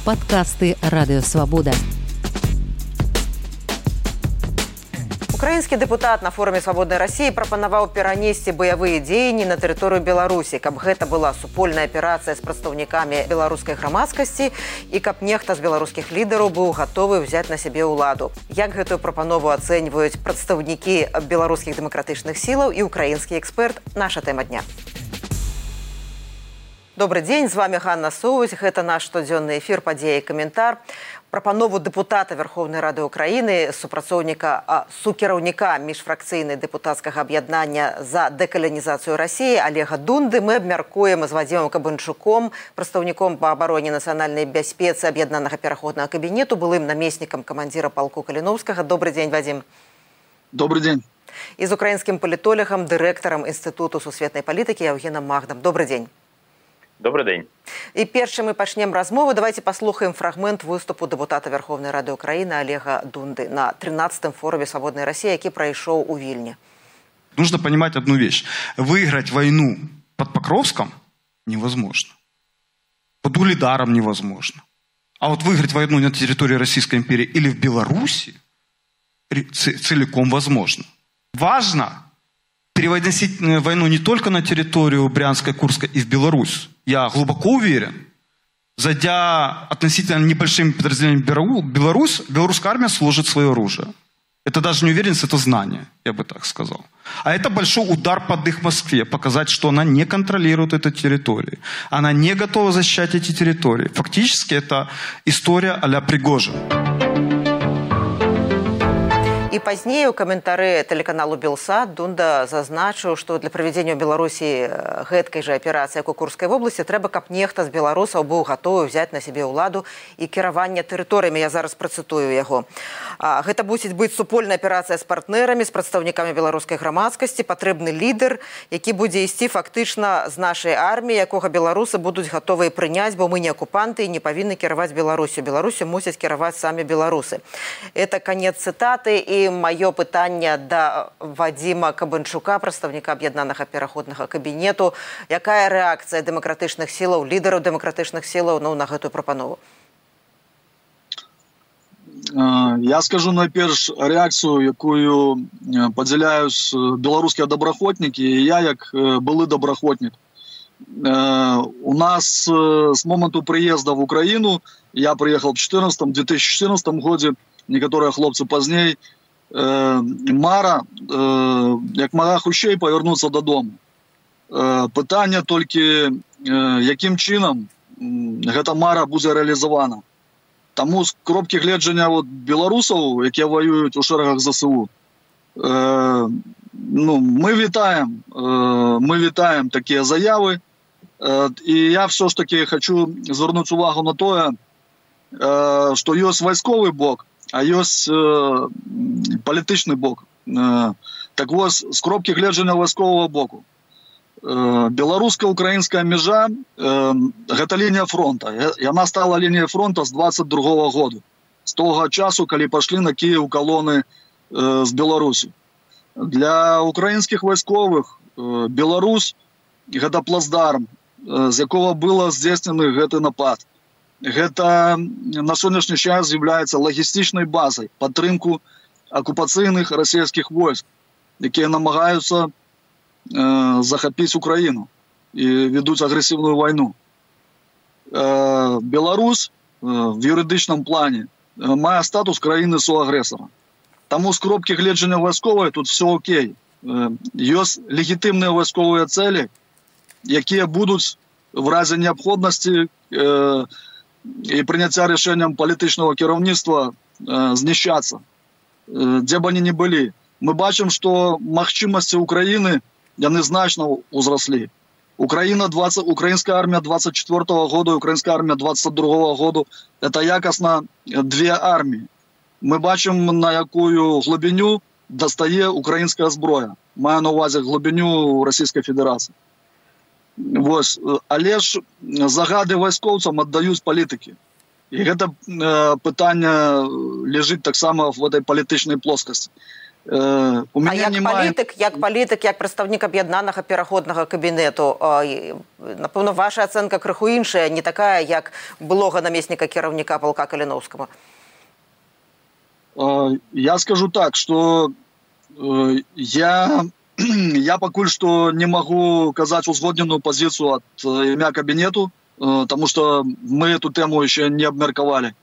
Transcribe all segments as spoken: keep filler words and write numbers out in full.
Падкасты Радыё Свабода. Украінскі дэпутат на форуме «Свабоднай Расіі» прапанаваў перанесці баявыя дзеянні на тэрыторыю Беларусі, каб гэта была супольная аперацыя з прадстаўнікамі беларускай грамадскасці і каб нехта з беларускіх лідараў быў гатовы ўзяць на сябе ўладу. Як гэтую прапанову ацэньваюць прадстаўнікі беларускіх дэмакратычных сілаў і украінскі эксперт? Наша тэма дня. Добрый дзень, з вами Ганна Соўваць. Гэта наш штодзённы эфір «Падзеі і каментар». Прапанову дэпутата Верховнай Рады Украіны, супрацоўніка, сукіраўніка міжфракцыйнай дэпутацкага аб'яднання за дэкаланізацыю Расіі Олега Дунды мы абмяркуем з Вадзімам Кабанчуком, прадстаўніком па абароне нацыянальнай бяспецы аб'яднанага пераходнага кабінету, былым намеснікам камандзіра палку Каліноўскага. Добрый дзень, Вадзім. Добрый дзень. І з украінскім палітолагам, дырэктарам Інстытуту сусветнай палітыкі Яўгенам Магдам. Добрый дзень. Добрый день. І першым мы пачнем размову. Давайте паслухаем фрагмент выступу дэпутата Верховнай Рады Украіны Олега Дунды на тринадцатом форуме «Свободной России», які прайшоў у Вільні. Нужно понимать одну вещь. Выиграть войну под Покровском невозможно. Под Угледаром невозможно. А вот выиграть войну на территории Российской империи или в Беларуси целиком возможно. Важно переводить войну не только на территорию Брянской, Курской и в Беларусь. Я глубоко уверен, зайдя относительно небольшими подразделениями в Беларусь, белорусская армия сложит свое оружие. Это даже не уверенность, это знание, я бы так сказал. А это большой удар под их Москве, показать, что она не контролирует эту территорию. Она не готова защищать эти территории. Фактически это история а-ля Пригожин. І пазней у каментары тэлеканалу «Белсат» Дунда зазначыў, што для правядзення ў Беларусі гэткай жа аперацыі, як у Курскай вобласці, трэба, каб нехта з беларусаў быў гатовы ўзяць на сябе ўладу і кіраванне тэрыторыямі. Я зараз працытую яго. Гэта мусіць быць супольная аперацыя з партнерамі, з прадстаўнікамі беларускай грамадскасці, патрэбны лідар, які будзе ісці фактычна з нашай арміі, якога беларусы будуць гатовыя прыняць, бо мы не акупанты і не павінны кіраваць Беларусю. Беларусю мусяць кіраваць самі беларусы. Это канец цытаты. І маё пытанне да Вадзіма Кабанчука, прадстаўніка аб'яднанага пераходнага кабінету. Якая рэакцыя дэмакратычных сілаў, лідараў дэмакратычных сілаў ну, на гэтую прапанову? Я скажу найперш рэакцыю, якую падзяляюць беларускія добраахвотнікі, і я як былы добраахвотнік. У нас з моманту прыезда в Украіну, я прыехаў в две тысячи четырнадцатом годзе, некаторыя хлопцы пазней, мара, як мага хутчэй павярнуцца дадому. Пытанне толькі, якім чынам гэта мара будзе рэалізавана. Таму з кропкі гледжання вот, беларусаў, якія ваююць у шэрагах ЗСУ, ну, мы вітаем, мы вітаем такія заявы. І я все ж таки хочу звярнуць увагу на тое, што ёсць вайсковы бок, а ёсць э, палітычны бок. Э, так вось, з кропкі гледжання вайсковага боку. Э, беларуска-украінская мяжа э, гэта лінія фронта. Яна стала лініяй фронта з двадцать другого году. З того часу, калі пашлі на Кіев калоны э, з Беларусі. Для украінскіх вайсковых э, Беларусь гэта плацдарм, э, з якога было здзейснены гэты напад. Гэта на сённяшні час з'яўляецца лагістычнай базай падтрымку акупацыйных расійскіх войск, якія намагаюцца э, захапіць Украіну і ведуць агрэсіўную вайну. Э, Беларусь э, в юрыдычным плане э, мае статус краіны суагрэсара. Таму з кропкі гледжання вайсковай тут все окей. Э, ёсць легітымныя вайсковыя цэлі, якія будуць в разе неабходнасці э, і прыняцця рашэнням палітычнага кіраўніцтва э, знішчацца, э, дзе б они не былі. Мы бачым, што магчымасці Украіны яны значна ўзраслі. Украіна двадцать, украінская армія двадцать четвёртого года, украінская армія двадцать другого года – это якасна две арміі. Мы бачым, на якую глыбіню дастае украінская зброя. Маю на ўвазе глыбіню Расійскай Федэрацыі. Вось, але ж загады вайскоўцам аддаюць палітыкі. І гэта э, пытанне ляжыць таксама в этой палітычнай плоскасці. Э, у меня а як немає... політик, як політик, як представник об'єднаного переходного кабінету, напевно, ваша оценка криху інша, не така, як былога намесника керівника полка Калиновского. Я скажу так, что я, я пакуль что не могу казать узгодненную позицию от імя кабинету, потому что мы эту тему еще не обмерковали.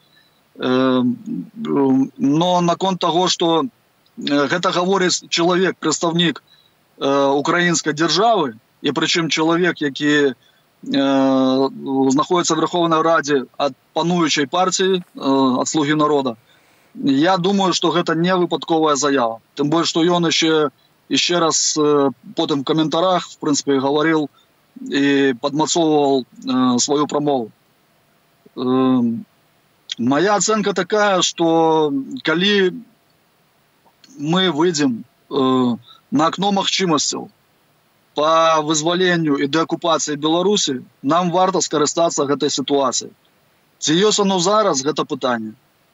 Но наконт того, что гэта гаворыць чалавек, прадстаўнік украінскай дзяржавы, і прычым чалавек, які знаходзіцца в Верховнай Радзе ад пануючай партыі, ад Слугі народа, я думаю, што гэта не выпадковая заява. Тым больш, што ён яшчэ яшчэ раз потым в каментарах, в прынцыпе, гаварыў і падмацоўваў сваю прамову. Моя ацэнка такая, што калі мы выйдзем на акно магчымасцяў па вызваленню і дэакупацыі Беларусі, нам варта скарыстацца гэтай сітуацыяй. Ці ёсць оно зараз, гэта пытанне.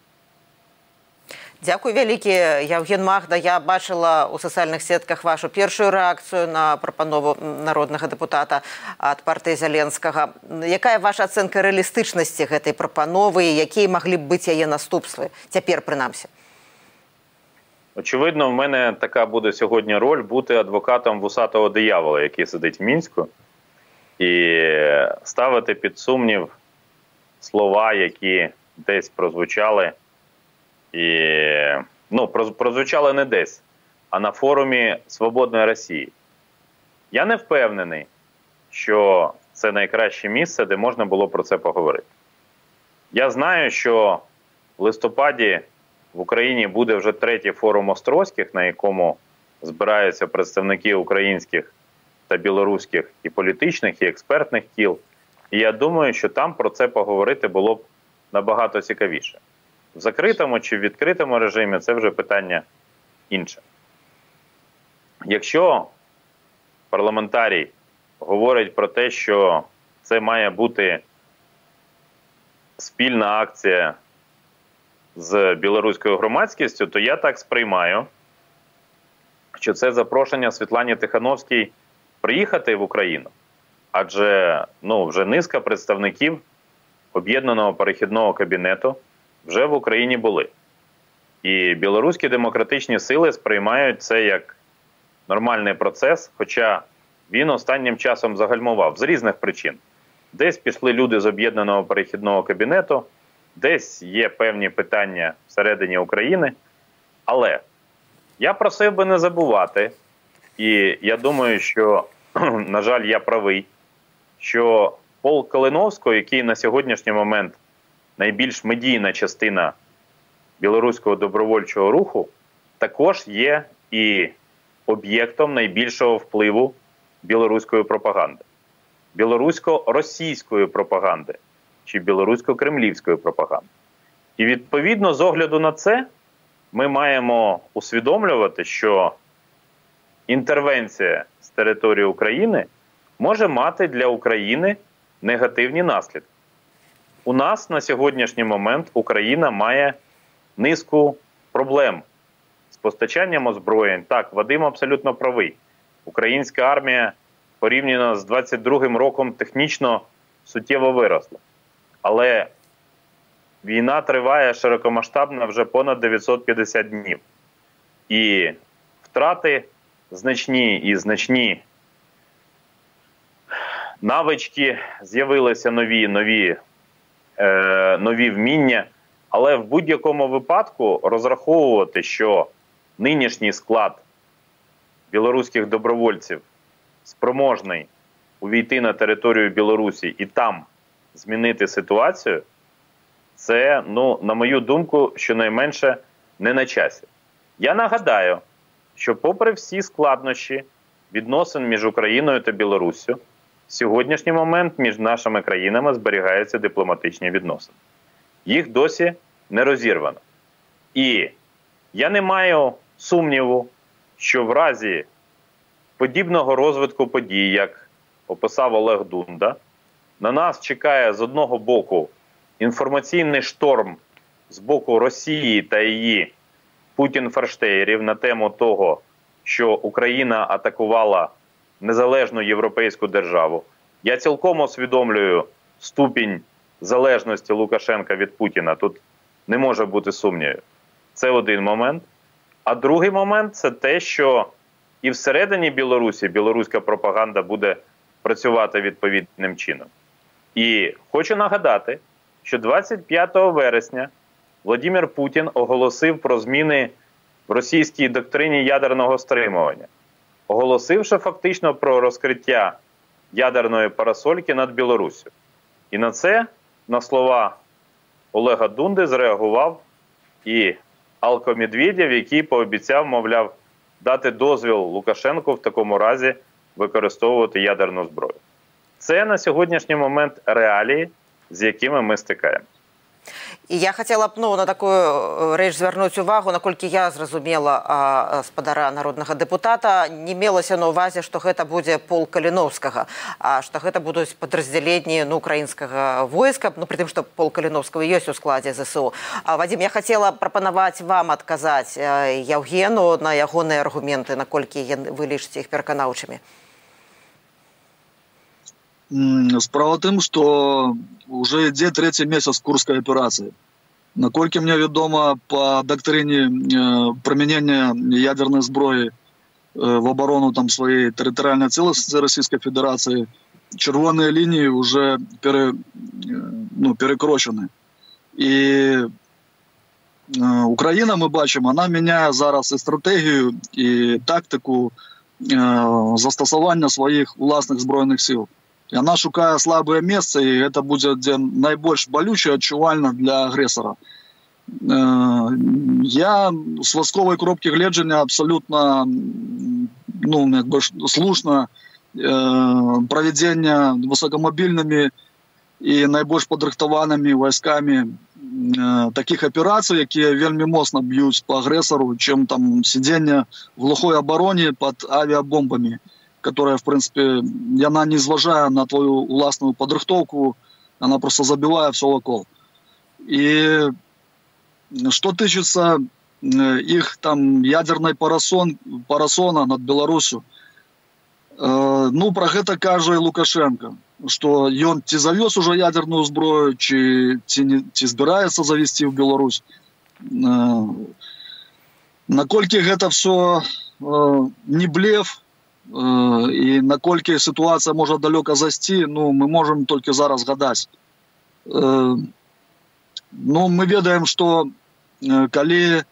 Дзякуй вялікі, Яўген Магда. Я бачыла ў сацыяльных сетках вашу першую рэакцыю на прапанову народнага дэпутата ад партыі Зяленскага. Якая ваша ацэнка рэалістычнасці гэтай прапановы і якія маглі б быць яе наступствы? Цяпер, прынамсі. Очевидно, в мене така буде сьогодні роль бути адвокатом вусатого диявола, який сидить в Мінську, і ставити під сумнів слова, які десь прозвучали, і, ну, прозвучали не десь, а на форумі Свободної Росії. Я не впевнений, що це найкраще місце, де можна було про це поговорити. Я знаю, що в листопаді в Україні буде вже третій форум Острозьких, на якому збираються представники українських та білоруських і політичних, і експертних кіл. І я думаю, що там про це поговорити було б набагато цікавіше. В закритому чи в відкритому режимі – це вже питання інше. Якщо парламентарій говорить про те, що це має бути спільна акція з білоруською громадськістю, то я так сприймаю, що це запрошення Світлані Тихановській приїхати в Україну. Адже ну, вже низка представників Об'єднаного перехідного кабінету вже в Україні були. І білоруські демократичні сили сприймають це як нормальний процес, хоча він останнім часом загальмував з різних причин. Десь пішли люди з Об'єднаного перехідного кабінету, десь є певні питання всередині України. Але я просив би не забувати, і я думаю, що, на жаль, я правий, що полк Калиновського, який на сьогоднішній момент найбільш медійна частина білоруського добровольчого руху, також є і об'єктом найбільшого впливу білоруської пропаганди. Білорусько-російської пропаганди чи білорусько-кремлівської пропаганди. І відповідно з огляду на це ми маємо усвідомлювати, що інтервенція з території України може мати для України негативні наслідки. У нас на сьогоднішній момент Україна має низку проблем з постачанням озброєнь. Так, Вадим абсолютно правий. Українська армія порівняно з двадцять другим роком технічно суттєво виросла. Але війна триває широкомасштабно вже понад дев'ятсот п'ятдесят днів. І втрати значні і значні навички, з'явилися нові, нові, е, нові вміння. Але в будь-якому випадку розраховувати, що нинішній склад білоруських добровольців спроможний увійти на територію Білорусі і там змінити ситуацію, це, ну, на мою думку, щонайменше не на часі. Я нагадаю, що попри всі складнощі відносин між Україною та Білоруссю, в сьогоднішній момент між нашими країнами зберігаються дипломатичні відносини. Їх досі не розірвано. І я не маю сумніву, що в разі подібного розвитку подій, як описав Олег Дунда, на нас чекає з одного боку інформаційний шторм з боку Росії та її Путін-ферштеєрів на тему того, що Україна атакувала незалежну європейську державу. Я цілком усвідомлюю ступінь залежності Лукашенка від Путіна. Тут не може бути сумнівів. Це один момент. А другий момент – це те, що і всередині Білорусі білоруська пропаганда буде працювати відповідним чином. І хочу нагадати, що двадцять п'ятого вересня Владимир Путін оголосив про зміни в російській доктрині ядерного стримування, оголосивши фактично про розкриття ядерної парасольки над Білоруссю. І на це, на слова Олега Дунди, зреагував і Алко Медведєв, який пообіцяв, мовляв, дати дозвіл Лукашенку в такому разі використовувати ядерну зброю. Це на сьогоднішній момент реалії, з якими ми стикаємо. І я хотіла б ну, на таку річ звернути увагу, наколькі я зрозуміла а, спадара народного депутата, не мелася на увазі, що гэта буде полк Каліновського, а що гэта будуть підрозділення ну, українського войска, ну, при тим, що полк Каліновського є у складі ЗСУ. А, Вадим, я хотіла пропонувати вам адказати Євгену на ягоныя аргументы, наколькі ви лічыце їх пераканаўчымі. Справа в тым, што уже ідзе трэці месяц курскай аперацыі. Наколькі мне вядома, па дактрыне прымянення ядернай зброі в абарону там сваёй тэрытарыяльнай цэласнасці Расійскай Федэрацыі, чырвоныя лініі уже пере, ну, перекрочаны. І Украіна, мы бачым, она мяняе зараз і стратэгію, і тактыку застасавання сваіх уласных збройных сіл. Яна шукае слабыя месцы, і гэта будзе дзе найбольш балюча адчувальна для агрэсара. Я з вайсковай кропкі гледжання абсалютна ну, як бы, слушна правядзення высокамабільнымі і найбольш падрыхтаванымі вайскамі такіх аперацый, якія вельмі моцна б'юць па агрэсару, чым там сидзенне в глухой абароне пад авіабомбамі, которая, в принципе, она не зважая на твою уласную подрыхтовку, она просто забивает все вокол. И что тычется их там ядерной парасон, парасона над Беларусью, э, ну, про это кажа Лукашенко, что он ці завез уже ядерную зброю, ці, ці, не, ці збираецца завести в Беларусь. Э, наколькі гэта все э, не блеф, і наколькі сітуацыя можа далёка зайсці, ну, мы можам толькі зараз гадаць. Ну, мы ведаем, што калі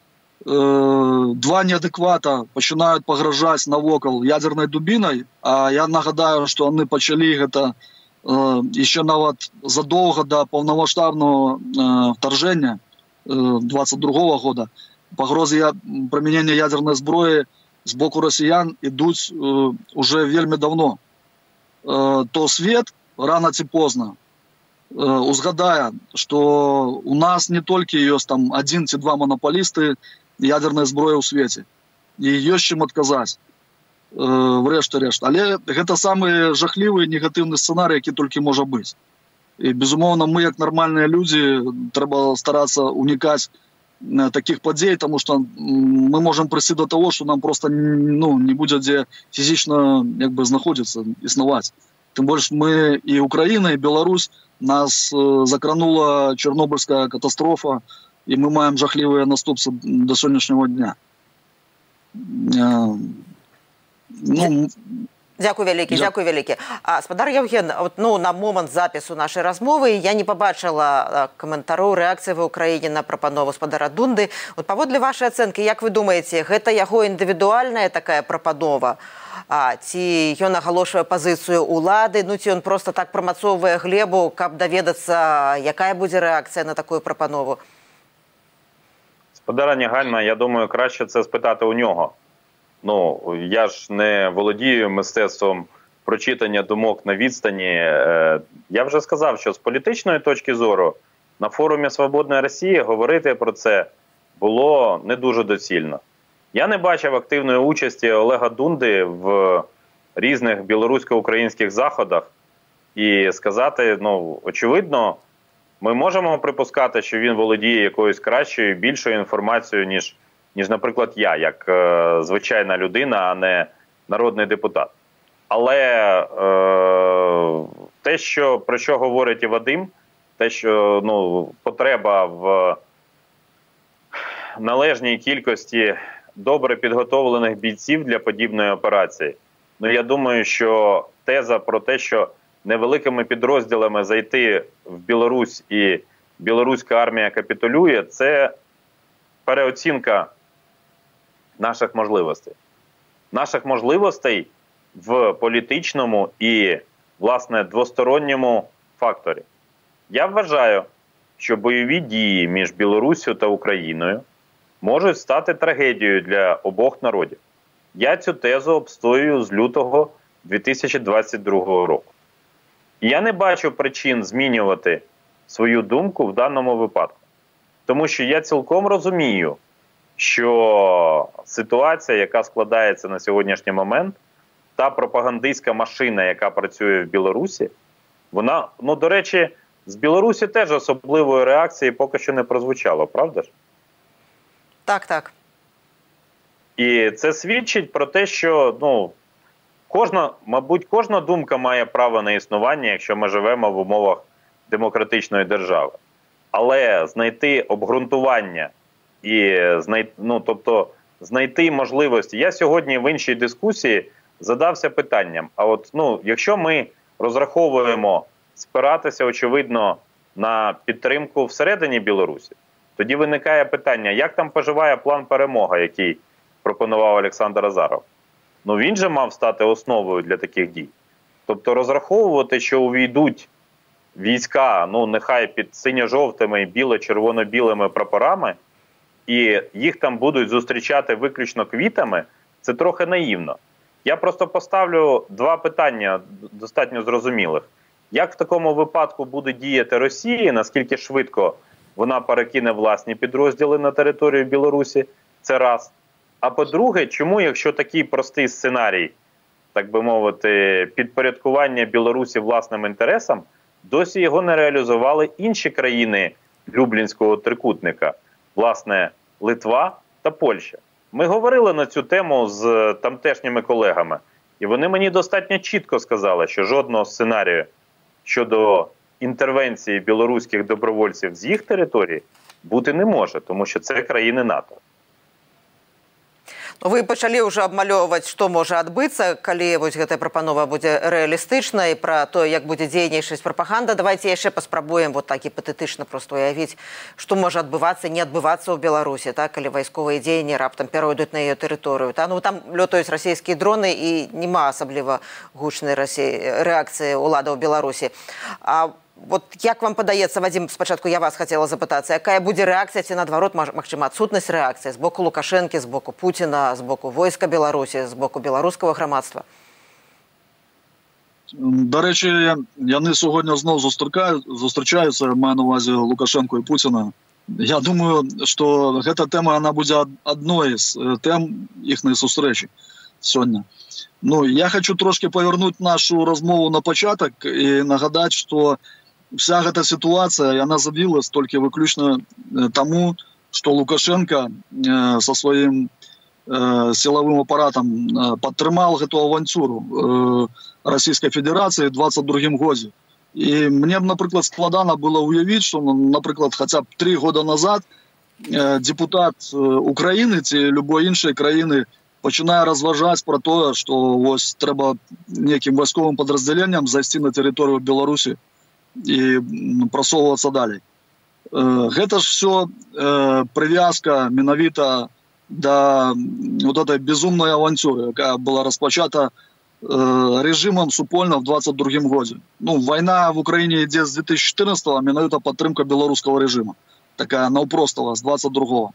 два неадэквата пачынаюць пагражаць навокал ядернай дубінай, а я нагадаю, што яны пачалі гэта яшчэ нават задоўга да паўнамаштабнага вторжэння двадцать другого года, пагрозы прымянення ядернай зброі з боку расіян ідуць э, уже вельмі давно. Э, то свет рано ці позна э, узгадае, што у нас не толькі ёсць там адзін ці два манаполісты ядернай зброі ў свеце. І ёсць чым адказаць. Э, врэшце рэшт. Але гэта самы жахлівы негатыўны сцэнарый, які толькі можа быць. І, безумоўна, мы, як нармальныя людзі, трэба старацца унікаць таких подзей, потому что мы можем прийти до того, что нам просто ну, не будет где физично как бы, знаходиться, існувати. Тим більше ми і Україна, і Білорусь, нас закранула Чорнобильська катастрофа, і ми маємо жахливі наступства до сьогоднішнього дня. Ну, Дякую вялікі, дякую вялікі. А, спадар Євген, от, ну, на момент запису нашої розмови я не побачила коментару, реакції в Україні на прапанову спадара Дунды. От, паводле вашої оценки, як ви думаєте, гэта яго індывідуальная такая прапанова? А, ці ён агалошвае пазіцыю ўлады, ну ці ён просто так прамацоўвае глебу, каб даведацца, якая будзе рэакцыя на такую прапанову? Спадара Нягальна, я думаю, краще це спитати у нього. Ну, я ж не володію мистецтвом прочитання думок на відстані. Я вже сказав, що з політичної точки зору на форумі «Свободної Росії» говорити про це було не дуже доцільно. Я не бачив активної участі Олега Дунди в різних білорусько-українських заходах. І сказати, ну, очевидно, ми можемо припускати, що він володіє якоюсь кращою, більшою інформацією, ніж ніж, наприклад, я, як е, звичайна людина, а не народний депутат. Але е, те, що, про що говорить і Вадим, те, що ну, потреба в належній кількості добре підготовлених бійців для подібної операції, ну, я думаю, що теза про те, що невеликими підрозділами зайти в Білорусь і білоруська армія капітулює, це переоцінка наших можливостей. Наших можливостей в політичному і, власне, двосторонньому факторі. Я вважаю, що бойові дії між Білоруссю та Україною можуть стати трагедією для обох народів. Я цю тезу обстоюю з лютого дві тисячі двадцять другого року. І я не бачу причин змінювати свою думку в даному випадку. Тому що я цілком розумію, що ситуація, яка складається на сьогоднішній момент, та пропагандистська машина, яка працює в Білорусі, вона, ну, до речі, з Білорусі теж особливої реакції поки що не прозвучало, правда ж? Так, так. І це свідчить про те, що, ну, кожна, мабуть, кожна думка має право на існування, якщо ми живемо в умовах демократичної держави. Але знайти обґрунтування і знайти, ну, тобто, знайти можливості. Я сьогодні в іншій дискусії задався питанням, а от, ну, якщо ми розраховуємо спиратися, очевидно, на підтримку всередині Білорусі, тоді виникає питання, як там поживає план перемоги, який пропонував Олександр Азаров. Ну, він же мав стати основою для таких дій. Тобто розраховувати, що увійдуть війська, ну, нехай під синьо-жовтими і біло-червоно-білими прапорами, і їх там будуть зустрічати виключно квітами, це трохи наївно. Я просто поставлю два питання достатньо зрозумілих. Як в такому випадку буде діяти Росія, наскільки швидко вона перекине власні підрозділи на територію Білорусі, це раз. А по-друге, чому, якщо такий простий сценарій, так би мовити, підпорядкування Білорусі власним інтересам, досі його не реалізували інші країни Люблінського трикутника, власне, Литва та Польща. Ми говорили на цю тему з тамтешніми колегами, і вони мені достатньо чітко сказали, що жодного сценарію щодо інтервенції білоруських добровольців з їх території бути не може, тому що це країни НАТО. Вы пачалі ўжо абмалёўваць, што можа адбыцца, калі вось гэтая прапанова будзе рэалістычнай, пра то, як будзе дзейнічаць прапаганда. Давайте яшчэ паспрабуем вот так гіпатэтычна проста уявіць, што можа адбывацца, не адбывацца ў Беларусі, так, калі вайсковыя дзеянні раптам перайдуць на яе тэрыторыю. Та? Ну, там лётаюць расійскія дроны і няма асабліва гучнай рэакцыі ўладаў Беларусі. А вот як вам падаецца, Вадзім, спачатку я вас хацела запытацца, якая будзе рэакцыя, ці наадварот, магчыма, адсутнасць рэакцыі з боку Лукашэнкі, з боку Пуціна, з боку войска Беларусі, з боку беларускага грамадства? До речі, яны сьогодні знову зустрічаються, маю на увазі Лукашенко і Путіна. Я думаю, що гэта тэма, она будзе адной з тэм іхнай сустрэчы сёння. Ну, я хочу трошки павернуць нашу размову на пачатак і нагадаць, што вся гэта ситуация, она забилась только выключно тому, что Лукашенко э, со своим э, силовым аппаратом э, подтрымал эту авантюру э, Российской Федерации в двадцать другом году. И мне, например, складано было уявить, что, например, хотя бы три года назад э, депутат э, Украины или любой іншей країни починає розважати про те, що ось треба неким військовим підрозділенням зайти на територію Білорусі і просовуватися далі. Гэта ж все прив'язка менавіта до вот этой безумной авантюры, яка была распочата режимом супольно в двадцать другом году. Ну, война в Украине идет с две тысячи четырнадцатого, а менавіта подтримка белорусского режима. Такая навпростова, с двадцать другого.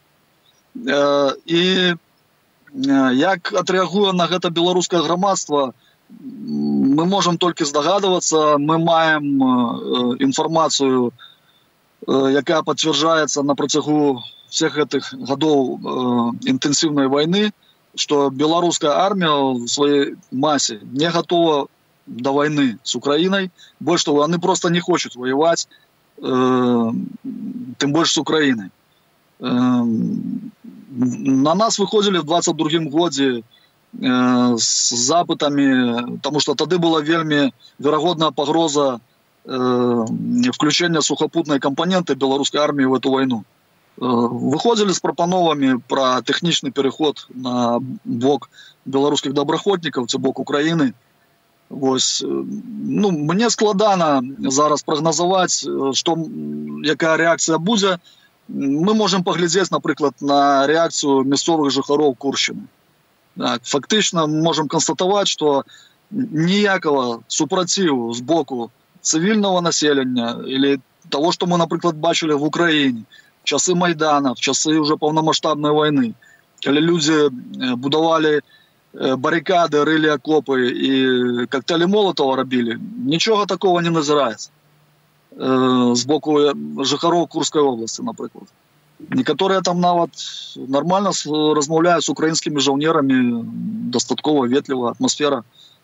І як отреагуе на гэта беларускае грамадства, мы можем только здогадываться. Мы маем э, информацию, э, якая подтверждается на протягу всех этих годов э, интенсивной войны, что белорусская армия в своей массе не готова до войны с Украиной. Больше того, они просто не хотят воевать, э, тем больше с Украиной. Э, На нас выходили в двадцать другім годзе э, с запытами, потому что тады была вельмі верагодная пагроза э, включения сухопутной компоненты белорусской армии в эту войну. Э, выходили с прапановамі про тэхнічны переход на бок беларускіх добраахвотнікаў, ці бок Украины. Вось, ну, мне складана зараз прагназаваць, што, якая рэакцыя будзе. Мы можем паглядзець, напрыклад, на рэакцыю мясцовых жыхароў Куршчыны. Так, фактычна можем констатаваць, што ніякага супраціву з боку цывільнага населення или того, што мы, напрыклад, бачылі в Украіне в часы Майдана, в часы уже паўнамаштабнай войны, калі людзі будавалі баррикады, рыли окопы и коктейли Молотова рабілі, нічога такого не назіраецца з боку жыхароў Курской области, напрыклад. Некаторыя там нават нормально размаўляюць з украінскімі жаўнерамі, дастаткова ветліва атмасфера.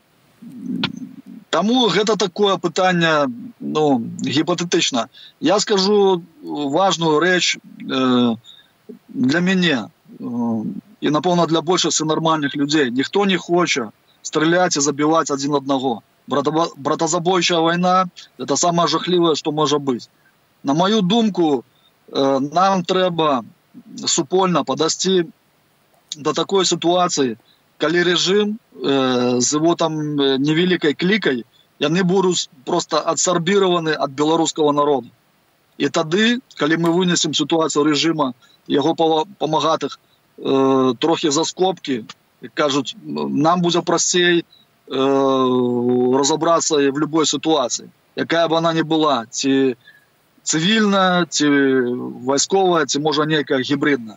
Таму гэта такое пытанне, ну, гіпатэтычна. Я скажу важную рэч э, для мяне э, і, напэўна, для большасці нармальных людзей. Ніхто не хоча страляць і забіваць адзін аднаго. Братазабойчая вайна – это самое жахлівае, што можа быць. На мою думку, нам трэба супольна падасці до такой ситуации, калі рэжым з его там невеликой кликой, яны будуць просто адсарбіраваны ад беларускага народа. І тады, калі мы вынесем ситуацию рэжыма, яго памагатых э, трохи за скобки, кажуць, нам будзе прасцей э, разобраться в любой ситуации, якая бы она ни была, ці цивільная, ці вайсковая, ці можа нейкая гібридная.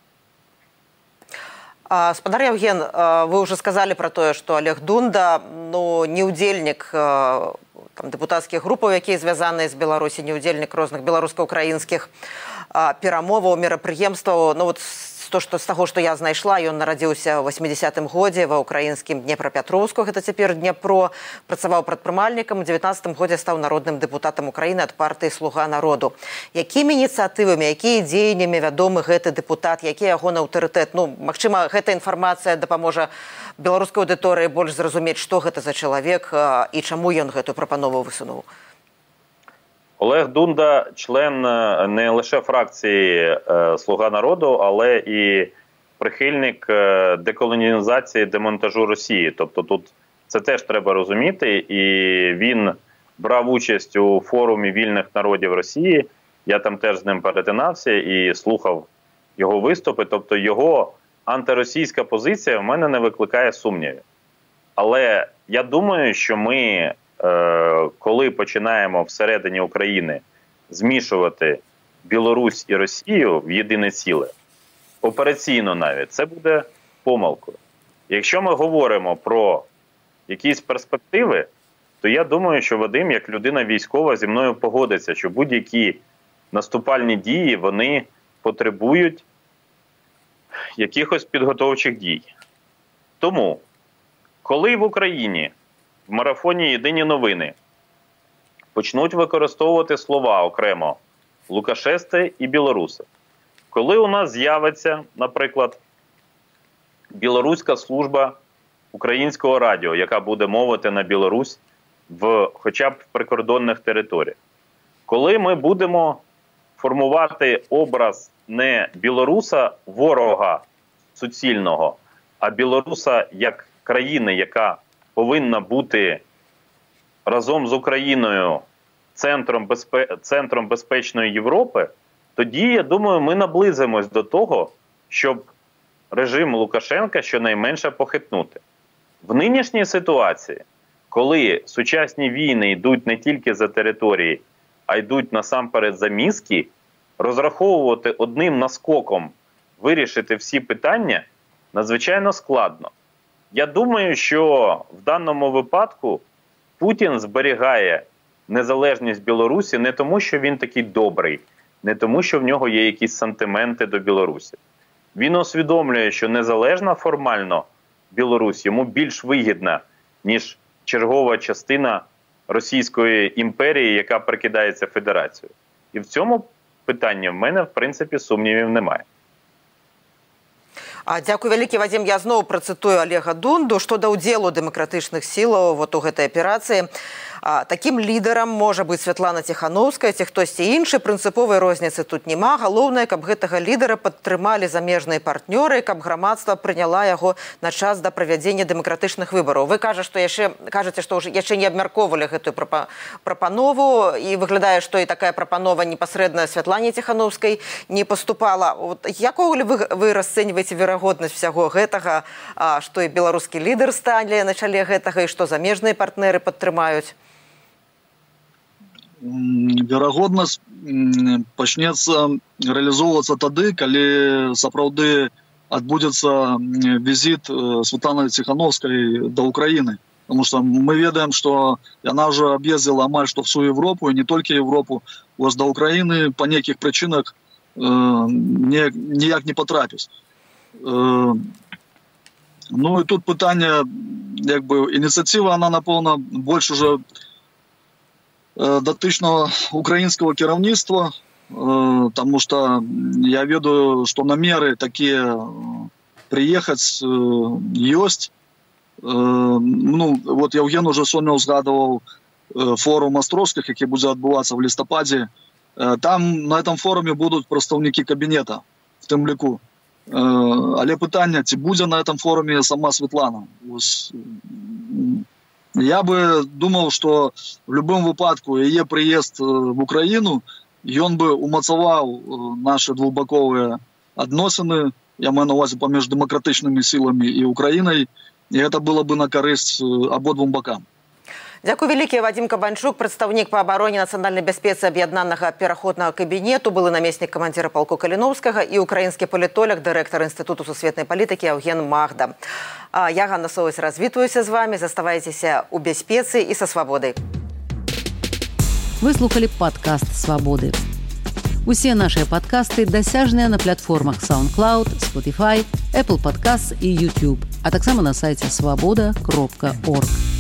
Спадар Евген, вы уже сказали про то, что Олег Дунда, ну, не удзельнік там, депутатскіх групаў, якія звязаныя з Беларусі, не удзельнік розных беларуска-украінскіх перамоваў, мерапрыемстваў. Ну, вот то, что з таго, што я знайшла, ён нарадзіўся ў восьмідзесятым годзе ва ўкраінскім Днепрапятроўску, гэта цяпер Днепро, працаваў прадпрымальнікам, у дзевятнаццатым годзе стаў народным дэпутатам Украіны ад партыі «Слуга народу». Якімі ініцыятывамі, якія дзеяннямі вядомы гэты дэпутат, які ягоны аўтарытэт? Ну, магчыма, гэта інфармацыя дапаможа беларускай аўдыторыі больш зразумець, што гэта за чалавек і чаму ён гэтую прапанову высунуў. Олег Дунда – член не лише фракції «Слуга народу», але і прихильник деколонізації, демонтажу Росії. Тобто тут це теж треба розуміти. І він брав участь у форумі вільних народів Росії. Я там теж з ним перетинався і слухав його виступи. Тобто його антиросійська позиція в мене не викликає сумнівів. Але я думаю, що ми... коли починаємо всередині України змішувати Білорусь і Росію в єдине ціле, операційно навіть, це буде помилкою. Якщо ми говоримо про якісь перспективи, то я думаю, що Вадим, як людина військова, зі мною погодиться, що будь-які наступальні дії, вони потребують якихось підготовчих дій. Тому, коли в Україні в марафоні «Єдині новини» почнуть використовувати слова окремо «лукашисти» і «білоруси». Коли у нас з'явиться, наприклад, білоруська служба українського радіо, яка буде мовити на Білорусь в, хоча б в прикордонних територіях. Коли ми будемо формувати образ не білоруса ворога суцільного, а білоруса як країни, яка повинна бути разом з Україною центром, безпе... центром безпечної Європи, тоді, я думаю, ми наблизимось до того, щоб режим Лукашенка щонайменше похитнути. В нинішній ситуації, коли сучасні війни йдуть не тільки за території, а йдуть насамперед за мізки, розраховувати одним наскоком вирішити всі питання надзвичайно складно. Я думаю, що в даному випадку Путін зберігає незалежність Білорусі не тому, що він такий добрий, не тому, що в нього є якісь сантименти до Білорусі. Він усвідомлює, що незалежна формально Білорусь йому більш вигідна, ніж чергова частина Російської імперії, яка прикидається федерацією. І в цьому питанні в мене, в принципі, сумнівів немає. Дзякуй вялікі, Вадзім. Я зноў працытую Олега Дунду, што да ўдзелу дэмакратычных сілаў вот у гэтай аперацыі. Такім лідарам можа быць Святлана Ціхановская ці хтосьці іншы. Прынцыповай розніцы тут няма. Галоўнае, каб гэтага лідара падтрымалі замежныя партнёры, каб грамадства прыняла яго на час да правядзення дэмакратычных выбараў. Вы кажа, што яшчэ, кажаце, што яшчэ не абмяркоўвалі гэтую прапанову, і выглядае, што і такая прапанова непасрэдна Святлане Ціхановскай не паступала. Вот, якого вы, вы расцэньваеце верагоднасць всяго гэтага, што і беларускі лідар стане на чале гэтага, і што замежныя партнеры падтрымаюць? Верагоднасць пачнецца рэалізоўвацца тады, калі сапраўды адбудзецца візіт Святланы Ціхановскай да Украіны. Потому что мы ведаем, што яна ўжо аб'ездзіла амаль што всю Европу, і не толькі Европу, вось да Украіны па нейкіх прычынах ніяк не потрапіць. Ну і тут пытанне, як бы, ініцыятыва, она, напэўна, больш уже датычного украінскага кіраўніцтва, тому что я ведаю, што намеры такія прыехаць ёсць. Ну, вот Евген уже сёння узгадываў форум Астровскіх, які будзе адбывацца в лістападзе. Там на этом форуме будуць прадстаўнікі кабінета, в тым ліку. Але пытанне, ці будзе на этом форуме сама Святлана? Я бы думаў, што в любым выпадку яе прыезд в Украіну, ён бы умацаваў нашы двухбаковыя адносіны, я маю на ўвазе паміж дэмакратычнымі сіламі і Украінай, і гэта было бы на карысць абодвум бакам. Дзякуй вялікі. Вадзім Кабанчук, прадстаўнік па абароне нацыянальнай бяспецы аб'яднанага пераходнага кабінету, былы намеснік камандзіра палку Каліновскага і украінскі палітолог, дырэктар Інстытуту сусветнай палітыкі Евген Магда. Я, Ганна Соваць, развітваюся з вамі. Заставайцеся ў бяспецы і са свабодай. Вы слухали падкаст «Свабоды». Усе нашыя падкасты дасяжныя на платформах SoundCloud, Spotify, Apple Podcasts і YouTube, а таксама на сайце свабода кропка орг.